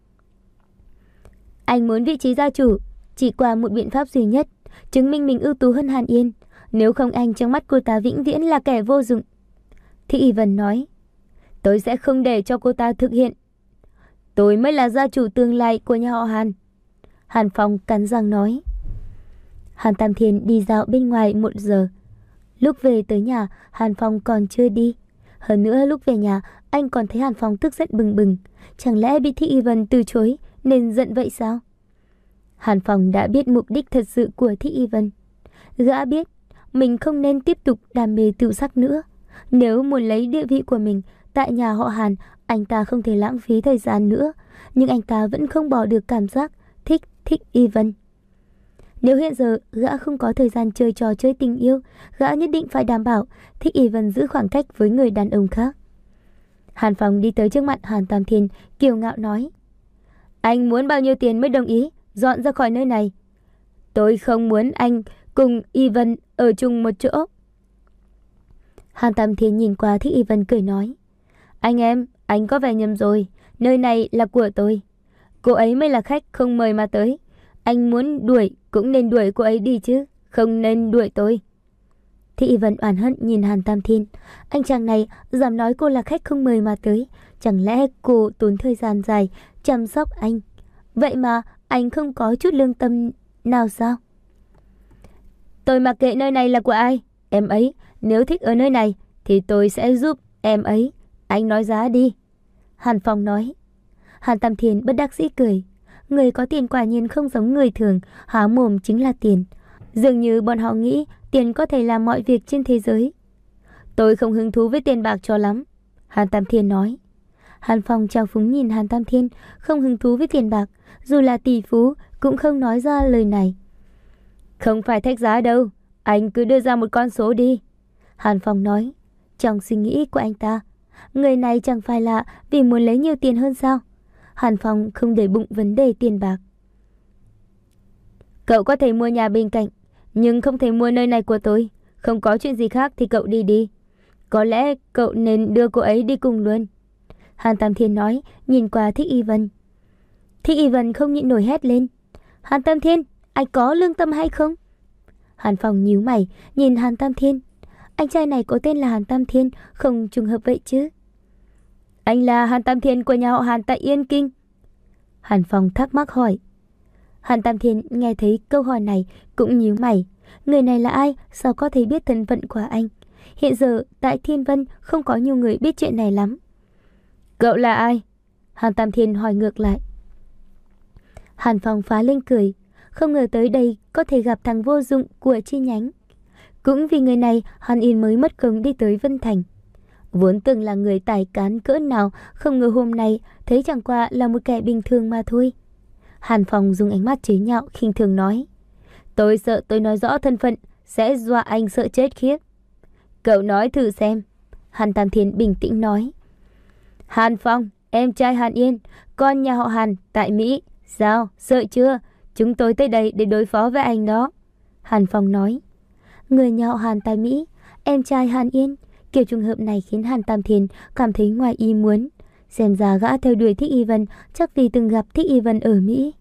Anh muốn vị trí gia chủ chỉ qua một biện pháp duy nhất, chứng minh mình ưu tú hơn Hàn Yên. Nếu không, anh trong mắt cô ta vĩnh viễn là kẻ vô dụng. Thích Y Vân nói. Tôi sẽ không để cho cô ta thực hiện. Tôi mới là gia chủ tương lai của nhà họ Hàn. Hàn Phong cắn răng nói. Hàn Tam Thiên đi dạo bên ngoài một giờ. Lúc về tới nhà, Hàn Phong còn chưa đi. Hơn nữa lúc về nhà, anh còn thấy Hàn Phong tức giận bừng bừng. Chẳng lẽ bị Thích Y Vân từ chối nên giận vậy sao? Hàn Phong đã biết mục đích thật sự của Thích Y Vân. Gã biết mình không nên tiếp tục đam mê tửu sắc nữa. Nếu muốn lấy địa vị của mình tại nhà họ Hàn, anh ta không thể lãng phí thời gian nữa. Nhưng anh ta vẫn không bỏ được cảm giác thích Thích Y Vân. Nếu hiện giờ gã không có thời gian chơi trò chơi tình yêu, gã nhất định phải đảm bảo Thích Y Vân giữ khoảng cách với người đàn ông khác. Hàn Phong đi tới trước mặt Hàn Tam Thiên, kiêu ngạo nói. Anh muốn bao nhiêu tiền mới đồng ý dọn ra khỏi nơi này? Tôi không muốn anh cùng Y Vân ở chung một chỗ. Hàn Tam Thiên nhìn qua Thích Y Vân cười nói. Anh em, anh có vẻ nhầm rồi. Nơi này là của tôi. Cô ấy mới là khách không mời mà tới. Anh muốn đuổi cũng nên đuổi cô ấy đi chứ, không nên đuổi tôi. Thích Y Vân oán hận nhìn Hàn Tam Thiên. Anh chàng này dám nói cô là khách không mời mà tới. Chẳng lẽ cô tốn thời gian dài chăm sóc anh, vậy mà anh không có chút lương tâm nào sao? Tôi mặc kệ nơi này là của ai. Em ấy nếu thích ở nơi này thì tôi sẽ giúp em ấy. Anh nói giá đi. Hàn Phong nói. Hàn Tam Thiên bất đắc dĩ cười. Người có tiền quả nhiên không giống người thường, há mồm chính là tiền. Dường như bọn họ nghĩ tiền có thể làm mọi việc trên thế giới. Tôi không hứng thú với tiền bạc cho lắm, Hàn Tam Thiên nói. Hàn Phong trào phúng nhìn Hàn Tam Thiên, không hứng thú với tiền bạc, dù là tỷ phú cũng không nói ra lời này. Không phải thách giá đâu, anh cứ đưa ra một con số đi, Hàn Phong nói. Trong suy nghĩ của anh ta, người này chẳng phải là vì muốn lấy nhiều tiền hơn sao? Hàn Phong không để bụng vấn đề tiền bạc. Cậu có thể mua nhà bên cạnh, nhưng không thể mua nơi này của tôi. Không có chuyện gì khác thì cậu đi đi. Có lẽ cậu nên đưa cô ấy đi cùng luôn, Hàn Tam Thiên nói, nhìn qua Thích Y Vân. Thích Y Vân không nhịn nổi hét lên. Hàn Tam Thiên, anh có lương tâm hay không? Hàn Phong nhíu mày, nhìn Hàn Tam Thiên. Anh trai này có tên là Hàn Tam Thiên, không trùng hợp vậy chứ? Anh là Hàn Tam Thiên của nhà họ Hàn tại Yên Kinh, Hàn Phong thắc mắc hỏi. Hàn Tam Thiên nghe thấy câu hỏi này cũng nhíu mày. Người này là ai, sao có thể biết thân phận của anh? Hiện giờ tại Thiên Vân không có nhiều người biết chuyện này lắm. Cậu là ai? Hàn Tam Thiên hỏi ngược lại. Hàn Phong phá lên cười. Không ngờ tới đây có thể gặp thằng vô dụng của chi nhánh. Cũng vì người này Hàn Yên mới mất công đi tới Vân Thành. Vốn tưởng là người tài cán cỡ nào, không ngờ hôm nay thấy chẳng qua là một kẻ bình thường mà thôi. Hàn Phong dùng ánh mắt chế nhạo khinh thường nói. Tôi sợ tôi nói rõ thân phận sẽ dọa anh sợ chết khiếp. Cậu nói thử xem. Hàn Tam Thiên bình tĩnh nói. Hàn Phong, em trai Hàn Yên, con nhà họ Hàn tại Mỹ. Sao, sợ chưa? Chúng tôi tới đây để đối phó với anh đó. Hàn Phong nói. Người nhà họ Hàn tại Mỹ, em trai Hàn Yên. Kiểu trùng hợp này khiến Hàn Tam Thiên cảm thấy ngoài ý muốn. Xem ra gã theo đuổi Thích Y Vân chắc vì từng gặp Thích Y Vân ở Mỹ.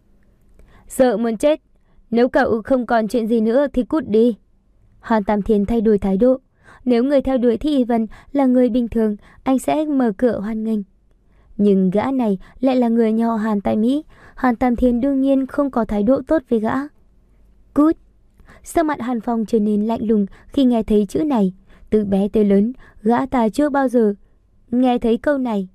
Sợ muốn chết. Nếu cậu không còn chuyện gì nữa thì cút đi. Hàn Tam Thiên thay đổi thái độ. Nếu người theo đuổi Thích Y Vân là người bình thường, anh sẽ mở cửa hoan nghênh. Nhưng gã này lại là người nhà họ Hàn tại Mỹ. Hàn Tam Thiên đương nhiên không có thái độ tốt với gã. Cút. Sắc mặt Hàn Phong trở nên lạnh lùng khi nghe thấy chữ này. Từ bé tới lớn, gã ta chưa bao giờ nghe thấy câu này.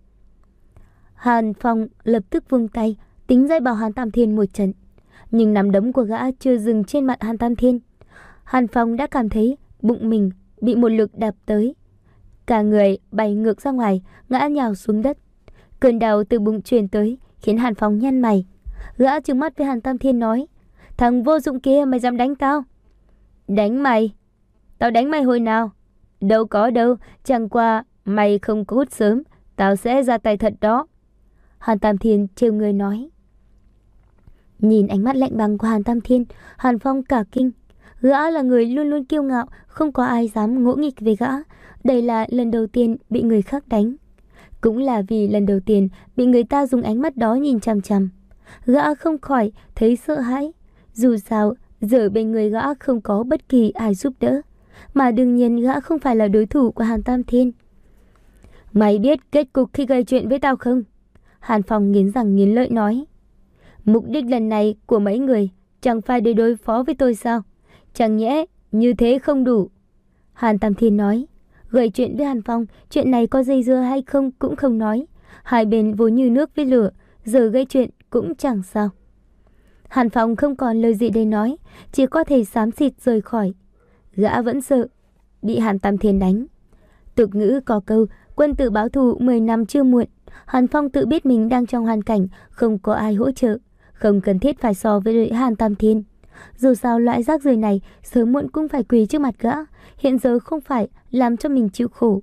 Hàn Phong lập tức vung tay, tính dạy bảo Hàn Tam Thiên một trận. Nhưng nắm đấm của gã chưa dừng trên mặt Hàn Tam Thiên. Hàn Phong đã cảm thấy bụng mình bị một lực đạp tới. Cả người bay ngược ra ngoài, ngã nhào xuống đất. Cơn đau từ bụng truyền tới khiến Hàn Phong nhăn mày. Gã trừng mắt với Hàn Tam Thiên nói. Thằng vô dụng kia, mày dám đánh tao? Đánh mày? Tao đánh mày hồi nào? Đâu có đâu, chẳng qua mày không cút sớm, tao sẽ ra tay thật đó. Hàn Tam Thiên trêu người nói. Nhìn ánh mắt lạnh băng của Hàn Tam Thiên, Hàn Phong cả kinh. Gã là người luôn luôn kiêu ngạo, không có ai dám ngỗ nghịch với gã. Đây là lần đầu tiên bị người khác đánh. Cũng là vì lần đầu tiên bị người ta dùng ánh mắt đó nhìn chằm chằm. Gã không khỏi thấy sợ hãi. Dù sao, giờ bên người gã không có bất kỳ ai giúp đỡ. Mà đương nhiên gã không phải là đối thủ của Hàn Tam Thiên. Mày biết kết cục khi gây chuyện với tao không? Hàn Phong nghiến răng nghiến lợi nói. Mục đích lần này của mấy người chẳng phải để đối phó với tôi sao? Chẳng nhẽ như thế không đủ? Hàn Tam Thiên nói. Gây chuyện với Hàn Phong, chuyện này có dây dưa hay không cũng không nói. Hai bên vốn như nước với lửa, giờ gây chuyện cũng chẳng sao. Hàn Phong không còn lời gì để nói, chỉ có thể xám xịt rời khỏi. Gã vẫn sợ bị Hàn Tam Thiên đánh. Tục ngữ có câu quân tử báo thù mười năm chưa muộn. Hàn Phong tự biết mình đang trong hoàn cảnh không có ai hỗ trợ, không cần thiết phải so với Hàn Tam Thiên. Dù sao loại rác rưởi này sớm muộn cũng phải quỳ trước mặt gã, hiện giờ không phải làm cho mình chịu khổ.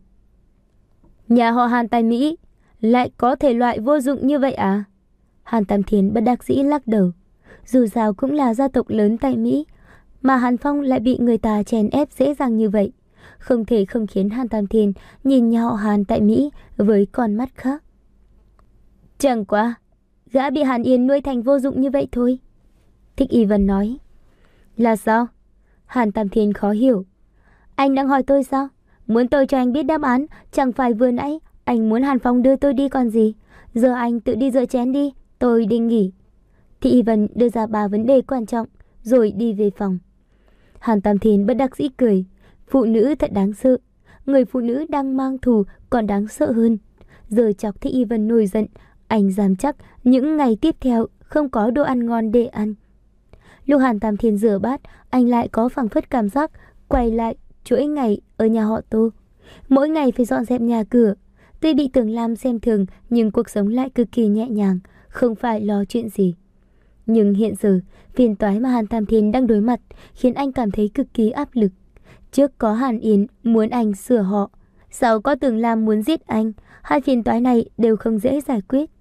Nhà họ Hàn tại Mỹ lại có thể loại vô dụng như vậy à? Hàn Tam Thiên bất đắc dĩ lắc đầu. Dù sao cũng là gia tộc lớn tại Mỹ, mà Hàn Phong lại bị người ta chèn ép dễ dàng như vậy, không thể không khiến Hàn Tam Thiên nhìn nhà họ Hàn tại Mỹ với con mắt khác. Chẳng qua, gã bị Hàn Yên nuôi thành vô dụng như vậy thôi. Thích Y Vân nói. Là sao? Hàn Tam Thiên khó hiểu. Anh đang hỏi tôi sao? Muốn tôi cho anh biết đáp án, chẳng phải vừa nãy anh muốn Hàn Phong đưa tôi đi còn gì. Giờ anh tự đi rửa chén đi, tôi đi nghỉ. Thích Y Vân đưa ra ba vấn đề quan trọng rồi đi về phòng. Hàn Tam Thiên bất đắc dĩ cười. Phụ nữ thật đáng sợ. Người phụ nữ đang mang thù còn đáng sợ hơn. Giờ chọc Thích Y Vân nổi giận, anh dám chắc những ngày tiếp theo không có đồ ăn ngon để ăn. Lúc Hàn Tam Thiên rửa bát, anh lại có phảng phất cảm giác quay lại chuỗi ngày ở nhà họ Tô. Mỗi ngày phải dọn dẹp nhà cửa. Tuy bị Tưởng Lam xem thường, nhưng cuộc sống lại cực kỳ nhẹ nhàng, không phải lo chuyện gì. Nhưng hiện giờ, phiền toái mà Hàn Tam Thiên đang đối mặt khiến anh cảm thấy cực kỳ áp lực. Trước có Hàn Yến muốn anh sửa họ, sau có Tưởng Lam muốn giết anh. Hai phiền toái này đều không dễ giải quyết.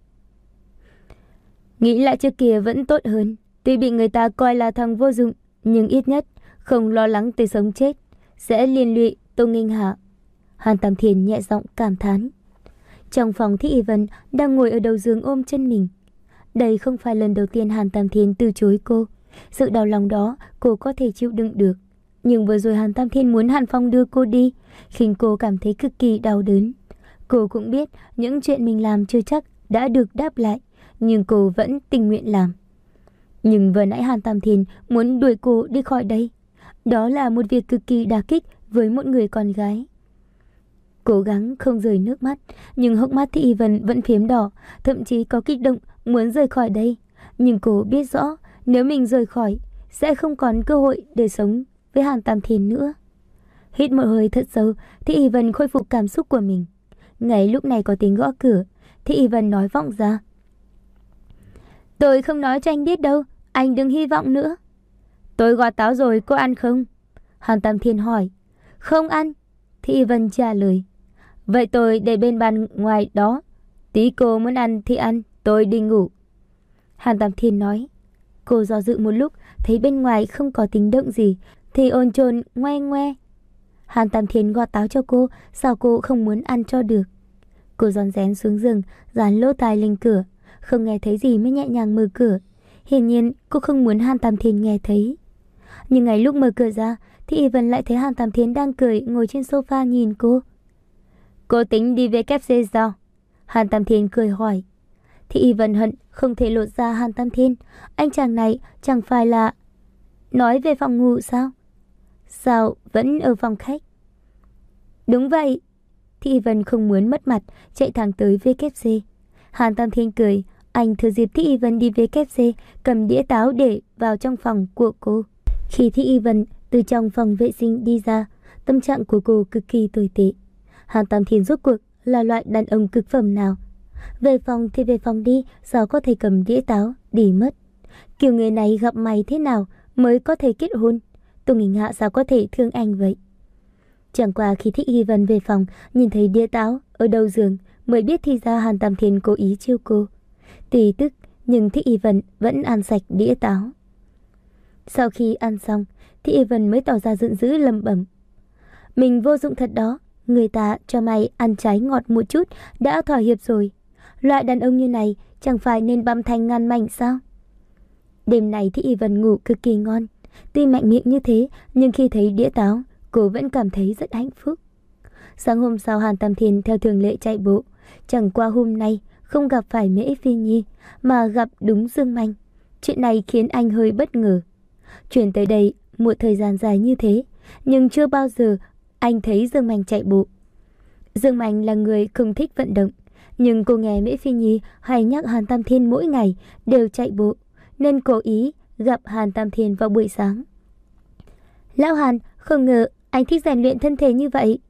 Nghĩ lại trước kia vẫn tốt hơn. Tuy bị người ta coi là thằng vô dụng, nhưng ít nhất không lo lắng tới sống chết sẽ liên lụy Tô Nghinh Hạ. Hàn Tam Thiên nhẹ giọng cảm thán. Trong phòng, Thích Y Vân đang ngồi ở đầu giường ôm chân mình. Đây không phải lần đầu tiên Hàn Tam Thiên từ chối cô. Sự đau lòng đó cô có thể chịu đựng được. Nhưng vừa rồi Hàn Tam Thiên muốn Hàn Phong đưa cô đi, khiến cô cảm thấy cực kỳ đau đớn. Cô cũng biết những chuyện mình làm chưa chắc đã được đáp lại, nhưng cô vẫn tình nguyện làm. Nhưng vừa nãy Hàn Tam Thiên muốn đuổi cô đi khỏi đây. Đó là một việc cực kỳ đả kích với một người con gái. Cố gắng không rơi nước mắt, nhưng hốc mắt Thích Y Vân vẫn phiếm đỏ, thậm chí có kích động muốn rời khỏi đây. Nhưng cô biết rõ nếu mình rời khỏi sẽ không còn cơ hội để sống với Hàn Tam Thiên nữa. Hít một hơi thật sâu, Thích Y Vân khôi phục cảm xúc của mình. Ngay lúc này có tiếng gõ cửa. Thích Y Vân nói vọng ra. Tôi không nói cho anh biết đâu, anh đừng hy vọng nữa. Tôi gọt táo rồi, cô ăn không? Hàn Tam Thiên hỏi. Không ăn, Thị Y Vân trả lời. Vậy tôi để bên bàn ngoài đó, tí cô muốn ăn thì ăn, tôi đi ngủ. Hàn Tam Thiên nói. Cô do dự một lúc, thấy bên ngoài không có tiếng động gì, thì ôn chồn ngoe ngoe. Hàn Tam Thiên gọt táo cho cô, sao cô không muốn ăn cho được? Cô rón rén xuống giường, dán lỗ tai lên cửa, không nghe thấy gì mới nhẹ nhàng mở cửa. Hiển nhiên cô không muốn Hàn Tam Thiên nghe thấy. Nhưng ngay lúc mở cửa ra, thì Y Vân lại thấy Hàn Tam Thiên đang cười ngồi trên sofa nhìn cô. Cô tính đi về kép xê sao? Hàn Tam Thiên cười hỏi. Thì Y Vân hận không thể lột ra Hàn Tam Thiên. Anh chàng này chẳng phải là nói về phòng ngủ sao? Sao vẫn ở phòng khách? Đúng vậy. Thì Y Vân không muốn mất mặt, chạy thẳng tới vê kép xê. Hàn Tam Thiên cười, anh thừa dịp Thị Y Vân đi vê kép xê, cầm đĩa táo để vào trong phòng của cô. Khi Thị Y Vân từ trong phòng vệ sinh đi ra, tâm trạng của cô cực kỳ tồi tệ. Hàn Tam Thiên rốt cuộc là loại đàn ông cực phẩm nào? Về phòng thì về phòng đi, sao có thể cầm đĩa táo đi mất? Kiểu người này gặp mày thế nào mới có thể kết hôn? Tô Nghinh Hạ sao có thể thương anh vậy? Chẳng qua khi Thị Y Vân về phòng, nhìn thấy đĩa táo ở đầu giường, mới biết thì ra Hàn Tam Thiên cố ý chiêu cô. Tuy tức, nhưng Thị Y Vân vẫn ăn sạch đĩa táo. Sau khi ăn xong, Thị Y Vân mới tỏ ra giận dữ lẩm bẩm. Mình vô dụng thật đó, người ta cho mày ăn trái ngọt một chút đã thỏa hiệp rồi. Loại đàn ông như này chẳng phải nên băm thành ngàn mảnh sao? Đêm này Thị Y Vân ngủ cực kỳ ngon. Tuy mạnh miệng như thế, nhưng khi thấy đĩa táo, cô vẫn cảm thấy rất hạnh phúc. Sáng hôm sau Hàn Tam Thiên theo thường lệ chạy bộ. Chẳng qua hôm nay không gặp phải Mễ Phi Nhi, mà gặp đúng Dương Manh. Chuyện này khiến anh hơi bất ngờ. Chuyển tới đây một thời gian dài như thế, nhưng chưa bao giờ anh thấy Dương Manh chạy bộ. Dương Manh là người không thích vận động, nhưng cô nghe Mễ Phi Nhi hay nhắc Hàn Tam Thiên mỗi ngày đều chạy bộ, nên cố ý gặp Hàn Tam Thiên vào buổi sáng. Lão Hàn, không ngờ anh thích rèn luyện thân thể như vậy.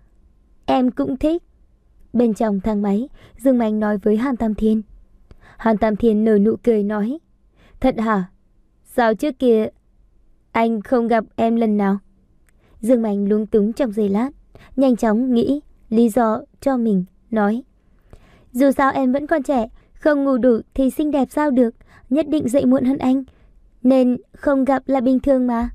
Em cũng thích. Bên trong thang máy, Dương Manh nói với Hàn Tam Thiên. Hàn Tam Thiên nở nụ cười nói. Thật hả? Sao trước kia anh không gặp em lần nào? Dương Manh lúng túng trong giây lát, nhanh chóng nghĩ lý do cho mình, nói. Dù sao em vẫn còn trẻ, không ngủ đủ thì xinh đẹp sao được, nhất định dậy muộn hơn anh, nên không gặp là bình thường mà.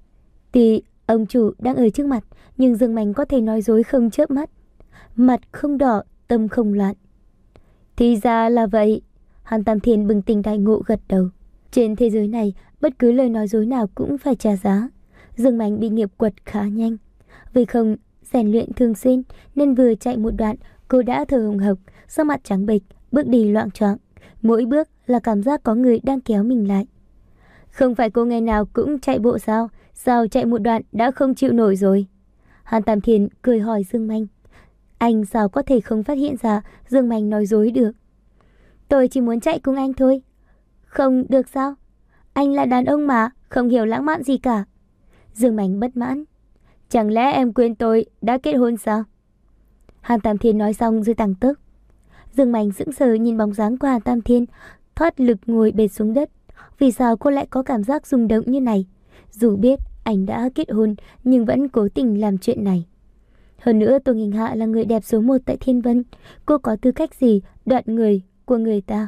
Tuy ông chủ đang ở trước mặt, nhưng Dương Manh có thể nói dối không chớp mắt. Mặt không đỏ, tâm không loạn. Thì ra là vậy. Hàn Tam Thiên bừng tỉnh đại ngộ gật đầu. Trên thế giới này, bất cứ lời nói dối nào cũng phải trả giá. Dương Manh bị nghiệp quật khá nhanh. Vì không rèn luyện thường xuyên, nên vừa chạy một đoạn, cô đã thở hồng hộc, sắc mặt trắng bệch, bước đi loạng choạng. Mỗi bước là cảm giác có người đang kéo mình lại. Không phải cô ngày nào cũng chạy bộ sao? Sao chạy một đoạn đã không chịu nổi rồi? Hàn Tam Thiên cười hỏi Dương Manh. Anh sao có thể không phát hiện ra Dương Manh nói dối được? Tôi chỉ muốn chạy cùng anh thôi. Không được sao? Anh là đàn ông mà, không hiểu lãng mạn gì cả. Dương Manh bất mãn. Chẳng lẽ em quên tôi đã kết hôn sao? Hàn Tam Thiên nói xong rồi tăng tốc. Dương Manh sững sờ nhìn bóng dáng của Hàn Tam Thiên, thoát lực ngồi bệt xuống đất. Vì sao cô lại có cảm giác rung động như này? Dù biết anh đã kết hôn, nhưng vẫn cố tình làm chuyện này. Hơn nữa Tô Nghinh Hạ là người đẹp số một tại Thiên Vân. Cô có tư cách gì đoạt người của người ta?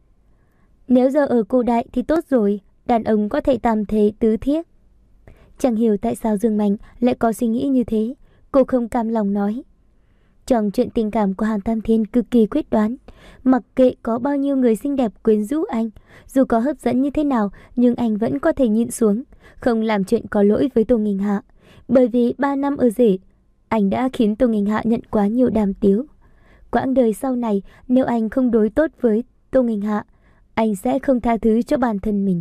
Nếu giờ ở cổ đại thì tốt rồi, đàn ông có thể tam thế tứ thiếp. Chẳng hiểu tại sao Dương Manh lại có suy nghĩ như thế. Cô không cam lòng nói. Trong chuyện tình cảm của Hàn Tam Thiên cực kỳ quyết đoán. Mặc kệ có bao nhiêu người xinh đẹp quyến rũ anh, dù có hấp dẫn như thế nào, nhưng anh vẫn có thể nhịn xuống, không làm chuyện có lỗi với Tô Nghinh Hạ. Bởi vì ba năm ở rể, anh đã khiến Tô Nghinh Hạ nhận quá nhiều đàm tiếu. Quãng đời sau này, nếu anh không đối tốt với Tô Nghinh Hạ, anh sẽ không tha thứ cho bản thân mình.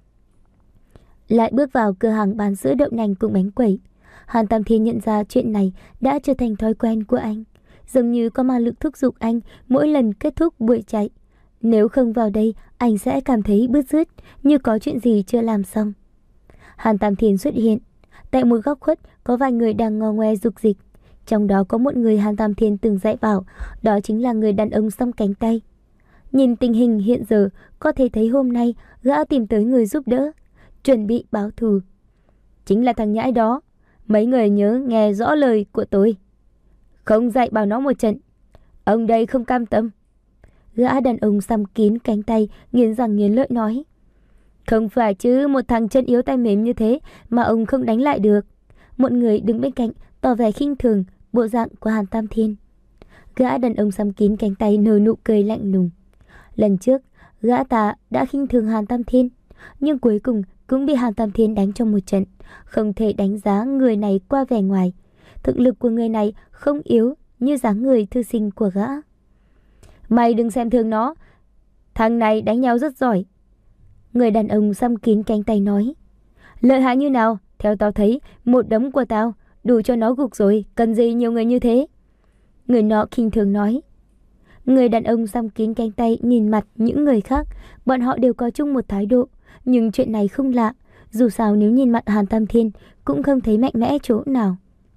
Lại bước vào cửa hàng bán sữa đậu nành cùng bánh quẩy. Hàn Tam Thiên nhận ra chuyện này đã trở thành thói quen của anh, giống như có ma lực thúc giục anh mỗi lần kết thúc buổi chạy. Nếu không vào đây, anh sẽ cảm thấy bứt rứt, như có chuyện gì chưa làm xong. Hàn Tam Thiên xuất hiện. Tại một góc khuất có vài người đang ngò ngoe rục dịch. Trong đó có một người Hàn Tam Thiên từng dạy bảo, đó chính là người đàn ông xăm cánh tay. Nhìn tình hình hiện giờ, có thể thấy hôm nay gã tìm tới người giúp đỡ, chuẩn bị báo thù. Chính là thằng nhãi đó, mấy người nhớ nghe rõ lời của tôi. Không dạy bảo nó một trận, ông đây không cam tâm. Gã đàn ông xăm kín cánh tay, nghiến răng nghiến lợi nói. Không phải chứ, một thằng chân yếu tay mềm như thế mà ông không đánh lại được. Một người đứng bên cạnh tỏ vẻ khinh thường bộ dạng của Hàn Tam Thiên. Gã đàn ông xăm kín cánh tay nở nụ cười lạnh lùng. Lần trước, gã ta đã khinh thường Hàn Tam Thiên, nhưng cuối cùng cũng bị Hàn Tam Thiên đánh trong một trận. Không thể đánh giá người này qua vẻ ngoài. Thực lực của người này không yếu như dáng người thư sinh của gã. Mày đừng xem thường nó, thằng này đánh nhau rất giỏi. Người đàn ông xăm kín cánh tay nói. Lợi hại như nào? Theo tao thấy, một đấm của tao đủ cho nó gục rồi, cần gì nhiều người như thế? Người nọ khinh thường nói. Người đàn ông xăm kín cánh tay nhìn mặt những người khác, bọn họ đều có chung một thái độ. Nhưng chuyện này không lạ, dù sao nếu nhìn mặt Hàn Tam Thiên cũng không thấy mạnh mẽ chỗ nào.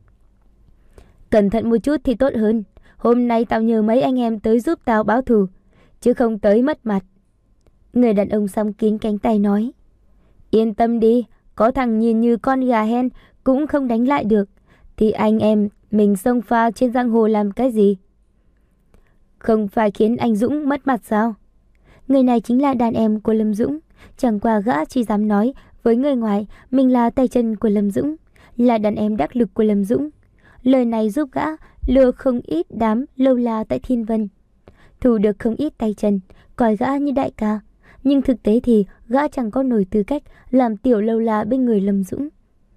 Cẩn thận một chút thì tốt hơn. Hôm nay tao nhờ mấy anh em tới giúp tao báo thù, chứ không tới mất mặt. Người đàn ông xăm kín cánh tay nói. Yên tâm đi, có thằng nhìn như con gà hen cũng không đánh lại được, thì anh em mình xông pha trên giang hồ làm cái gì? Không phải khiến anh Dũng mất mặt sao? Người này chính là đàn em của Lâm Dũng. Chẳng qua gã chỉ dám nói với người ngoài mình là tay chân của Lâm Dũng, là đàn em đắc lực của Lâm Dũng. Lời này giúp gã lừa không ít đám lâu la tại Thiên Vân, thu được không ít tay chân, coi gã như đại ca. Nhưng thực tế thì gã chẳng có nổi tư cách làm tiểu lâu la bên người Lâm Dũng.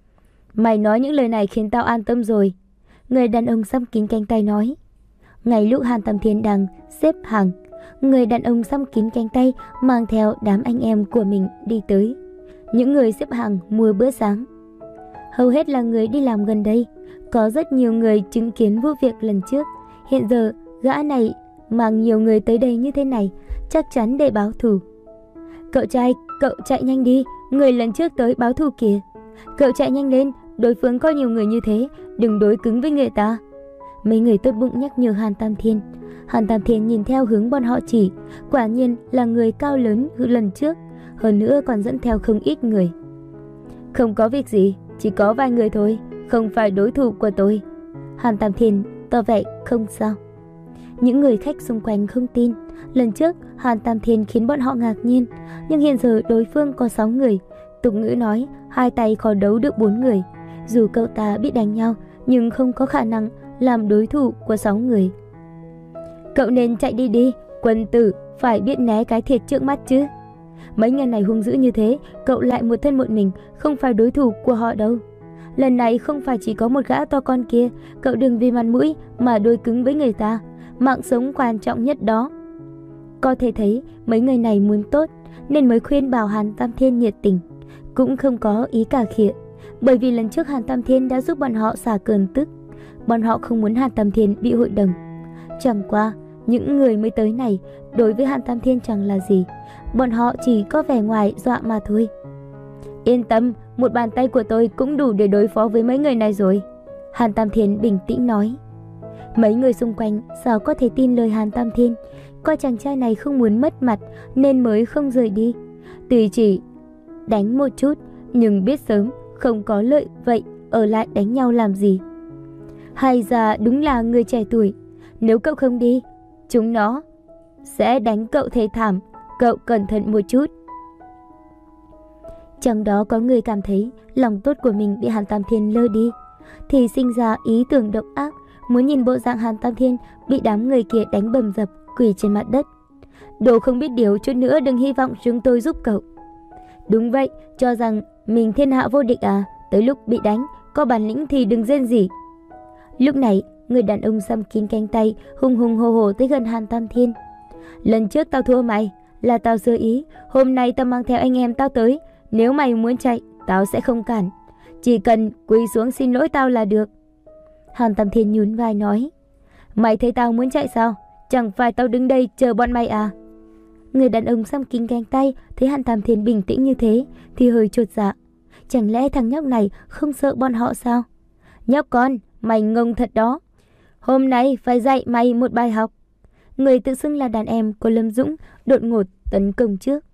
Mày nói những lời này khiến tao an tâm rồi. Người đàn ông xăm kín cánh tay nói. Ngay lúc Hàn Tam Thiên đang xếp hàng, người đàn ông xăm kín cánh tay mang theo đám anh em của mình đi tới. Những người xếp hàng mua bữa sáng, hầu hết là người đi làm gần đây. Có rất nhiều người chứng kiến vụ việc lần trước. Hiện giờ gã này mang nhiều người tới đây như thế này, chắc chắn để báo thù. Cậu trai, cậu chạy nhanh đi, người lần trước tới báo thù kìa. Cậu chạy nhanh lên, đối phương có nhiều người như thế, đừng đối cứng với người ta. Mấy người tốt bụng nhắc nhở Hàn Tam Thiên. Hàn Tam Thiên nhìn theo hướng bọn họ chỉ, quả nhiên là người cao lớn lần trước, hơn nữa còn dẫn theo không ít người. Không có việc gì, chỉ có vài người thôi, không phải đối thủ của tôi. Hàn Tam Thiên tỏ vẻ không sao. Những người khách xung quanh không tin. Lần trước Hàn Tam Thiên khiến bọn họ ngạc nhiên, nhưng hiện giờ đối phương có sáu người. Tục ngữ nói hai tay khó đấu được bốn người. Dù cậu ta biết đánh nhau, nhưng không có khả năng làm đối thủ của sáu người. Cậu nên chạy đi đi, quân tử phải biết né cái thiệt trước mắt chứ. Mấy người này hung dữ như thế, cậu lại một thân một mình, không phải đối thủ của họ đâu. Lần này không phải chỉ có một gã to con kia, cậu đừng vì mặt mũi mà đối cứng với người ta. Mạng sống quan trọng nhất đó. Có thể thấy mấy người này muốn tốt nên mới khuyên bảo Hàn Tam Thiên nhiệt tình, cũng không có ý cà khịa. Bởi vì lần trước Hàn Tam Thiên đã giúp bọn họ xả cơn tức, bọn họ không muốn Hàn Tam Thiên bị hội đồng. Chẳng qua những người mới tới này đối với Hàn Tam Thiên chẳng là gì, bọn họ chỉ có vẻ ngoài dọa mà thôi. Yên tâm, một bàn tay của tôi cũng đủ để đối phó với mấy người này rồi. Hàn Tam Thiên bình tĩnh nói. Mấy người xung quanh sao có thể tin lời Hàn Tam Thiên, coi chàng trai này không muốn mất mặt nên mới không rời đi. Tuy chỉ đánh một chút, nhưng biết sớm không có lợi, vậy ở lại đánh nhau làm gì? Hay ra đúng là người trẻ tuổi, nếu cậu không đi, chúng nó sẽ đánh cậu thê thảm, cậu cẩn thận một chút. Trong đó có người cảm thấy lòng tốt của mình bị Hàn Tam Thiên lơ đi, thì sinh ra ý tưởng độc ác, muốn nhìn bộ dạng Hàn Tam Thiên bị đám người kia đánh bầm dập, quỳ trên mặt đất. Đồ không biết điều, chút nữa đừng hy vọng chúng tôi giúp cậu. Đúng vậy, cho rằng mình thiên hạ vô địch à? Tới lúc bị đánh, có bản lĩnh thì đừng rên rỉ. Lúc này, người đàn ông xăm kín cánh tay hùng hùng hồ hồ tới gần Hàn Tam Thiên. Lần trước tao thua mày, là tao sơ ý, hôm nay tao mang theo anh em tao tới. Nếu mày muốn chạy, tao sẽ không cản, chỉ cần quỳ xuống xin lỗi tao là được. Hàn Tam Thiên nhún vai nói. Mày thấy tao muốn chạy sao? Chẳng phải tao đứng đây chờ bọn mày à? Người đàn ông xăm kín cánh tay thấy Hàn Tam Thiên bình tĩnh như thế thì hơi chột dạ. Chẳng lẽ thằng nhóc này không sợ bọn họ sao? Nhóc con, mày ngông thật đó. Hôm nay phải dạy mày một bài học. Người tự xưng là đàn em của Lâm Dũng đột ngột tấn công trước.